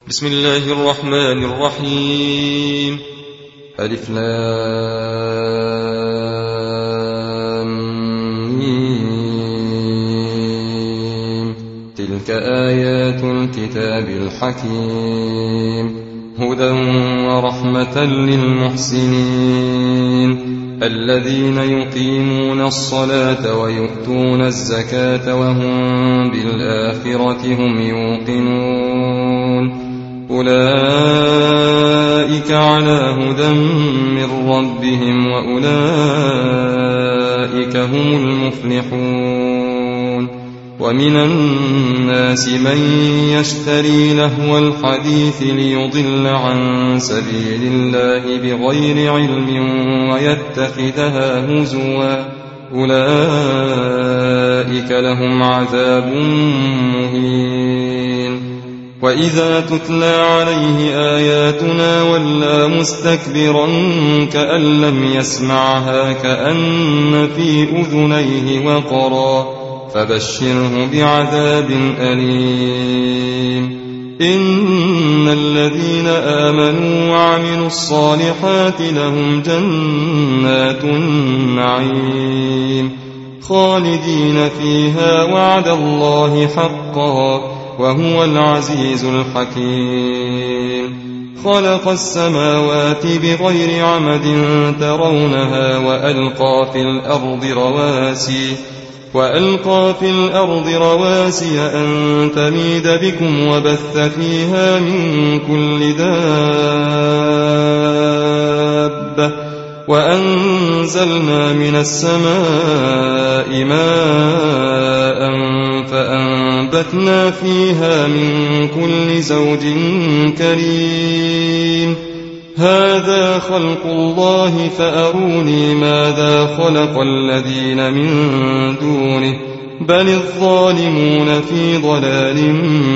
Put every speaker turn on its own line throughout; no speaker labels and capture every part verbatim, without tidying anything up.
بسم الله الرحمن الرحيم. ألف لام ميم. تلك آيات الكتاب الحكيم هدى ورحمة للمحسنين الذين يقيمون الصلاة ويؤتون الزكاة وهم بالآخرة هم يوقنون أولئك على هدى من ربهم وأولئك هم المفلحون. ومن الناس من يشتري لهو الحديث ليضل عن سبيل الله بغير علم ويتخذها هزوا أولئك لهم عذاب مهين. وإذا تتلى عليه آياتنا ولى مستكبرا كأن لم يسمعها كأن في أذنيه وقرا فبشره بعذاب أليم. إن الذين آمنوا وعملوا الصالحات لهم جنات النعيم خالدين فيها وعد الله حقا وهو العزيز الحكيم. خلق السماوات بغير عمد ترونها وألقى في الأرض رواسي وألقى في الأرض رواسي أن تميد بكم وبث فيها من كل دابة وأنزلنا من السماء ماء فأنبتنا فيها من كل زوج كريم. هذا خلق الله فأروني ماذا خلق الذين من دونه بل الظالمون في ضلال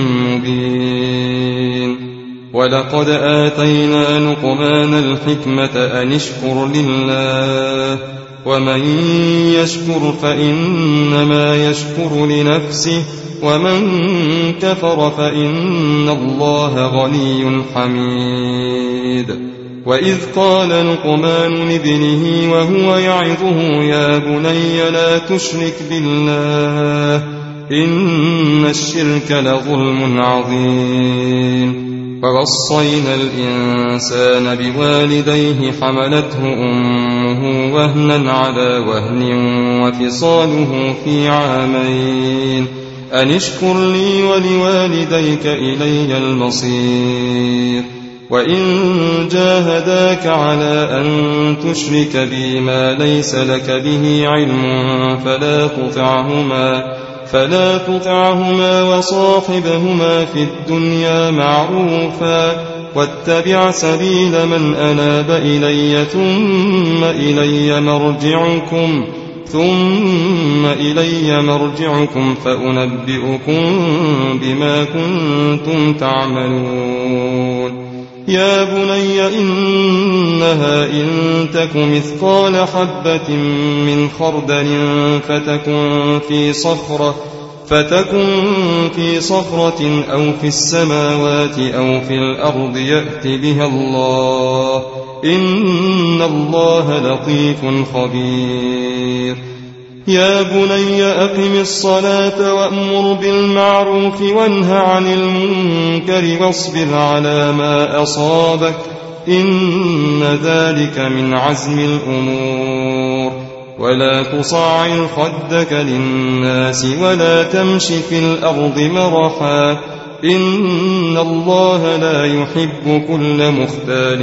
مبين. ولقد آتينا لقمان الحكمة أن اشكر لله ومن يشكر فإنما يشكر لنفسه ومن كفر فإن الله غني حميد. وإذ قال لقمان لابنه وهو يعظه يا بني لا تشرك بالله إن الشرك لظلم عظيم. ووصينا الإنسان بوالديه حملته أمه وهنا على وهن وفصاله في عامين أن اشكر لي ولوالديك إلي المصير. وإن جاهداك على أن تشرك بي ما ليس لك به علم فلا تطعهما فلا تطعهما وصاحبهما في الدنيا معروفا واتبع سبيل من أناب إلي ثم إلي مرجعكم ثم إلي مرجعكم فأنبئكم بما كنتم تعملون. يا بني إنها إن تك مثقال حبة من خردل فتكن في صخرة فتكن في صخرة أو في السماوات أو في الأرض يأت بها الله إن الله لطيف خبير. يا بني أقم الصلاة وأمر بالمعروف وانه عن المنكر واصبر على ما أصابك إن ذلك من عزم الأمور. ولا تصعر خدك للناس ولا تمش في الأرض مرحا إن الله لا يحب كل مختال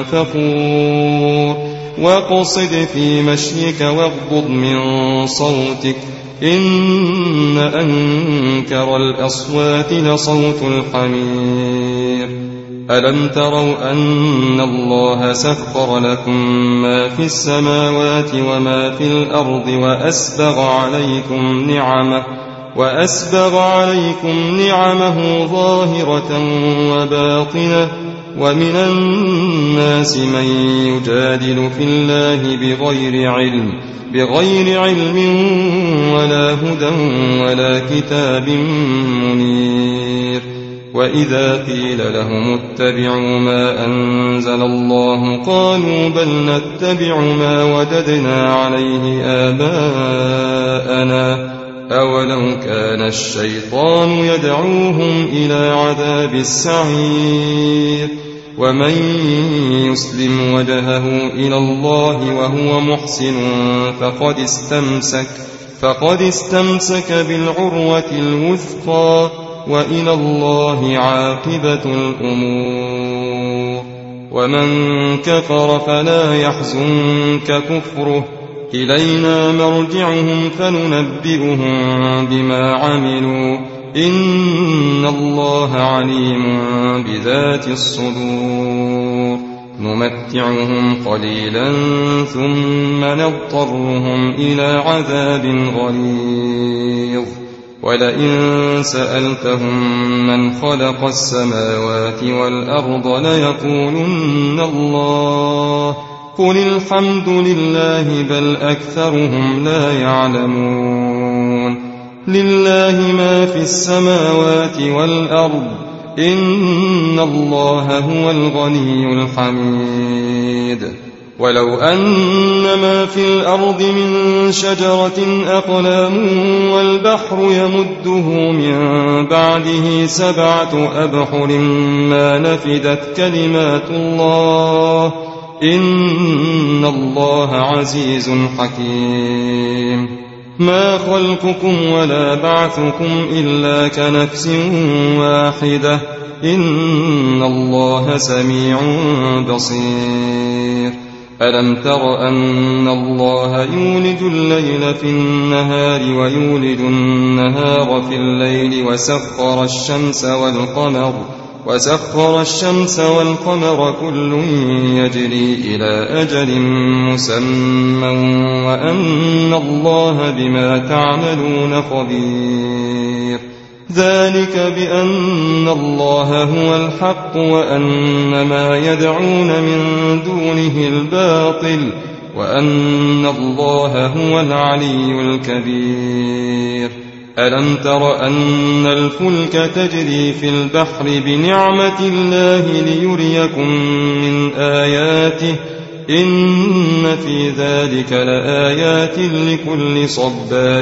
فخور. واقصد في مشيك واغضض من صوتك إن أنكر الأصوات لصوت الحمير. ألم تروا أن الله سخر لكم ما في السماوات وما في الأرض وأسبغ عليكم نعمه وأسبغ عليكم نعمه ظاهرة وباطنة ومن الناس من يجادل في الله بغير علم بغير علم ولا هدى ولا كتاب منير. وإذا قيل لهم اتبعوا ما أنزل الله قالوا بل نتبع ما وجدنا عليه آباءنا أولو كان الشيطان يدعوهم إلى عذاب السعير ومن يسلم وجهه إلى الله وهو محسن فقد استمسك فقد استمسك بالعروة الوثقى وإلى الله عاقبة الأمور ومن كفر فلا يحزنك كفره إلينا مرجعهم فننبئهم بما عملوا إن الله عليم بذات الصدور نمتعهم قليلا ثم نضطرهم إلى عذاب غليظ ولئن سألتهم من خلق السماوات والأرض ليقولن الله قل الحمد لله بل أكثرهم لا يعلمون لله ما في السماوات والأرض إن الله هو الغني الحميد ولو أن ما في الأرض من شجرة أقلام والبحر يمده من بعده سبعة أبحر ما نفدت كلمات الله إن الله عزيز حكيم ما خلقكم ولا بعثكم إلا كنفس واحدة إن الله سميع بصير ألم تر أن الله يولج الليل في النهار ويولج النهار في الليل وسخر الشمس والقمر وسخر الشمس والقمر كل يجري إلى أجل مسمى وأن الله بما تعملون خبير ذلك بأن الله هو الحق وأن ما يدعون من دونه الباطل وأن الله هو العلي الكبير ألم تر أن الفلك تجري في البحر بنعمة الله ليريكم من آياته إن في ذلك لآيات لكل صبار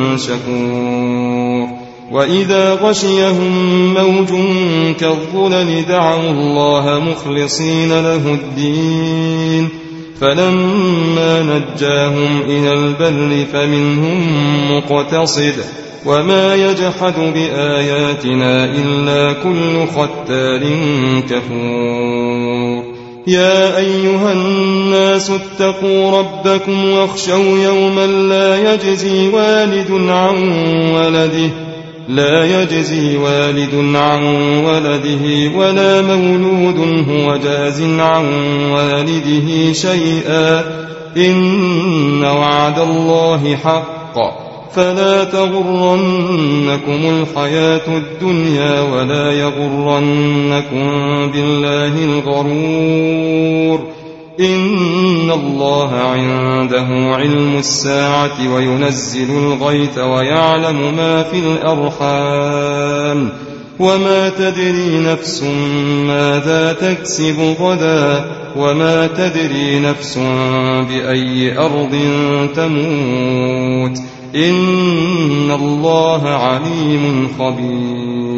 شكور وإذا غشيهم موج كالظلل دعوا الله مخلصين له الدين فلما نجاهم إلى البر فمنهم مقتصد وما يجحد بآياتنا إلا كل ختار كفور يا أيها الناس اتقوا ربكم واخشوا يوما لا يجزي والد عن ولده لا يجزي والد عن ولده ولا مولود هو جاز عن والده شيئا إن وعد الله حق فلا تغرنكم الحياة الدنيا ولا يغرنكم بالله الغرور إن الله عنده علم الساعة وينزل الغيث ويعلم ما في الأرحام وما تدري نفس ماذا تكسب غدا وما تدري نفس بأي أرض تموت إن الله عليم خبير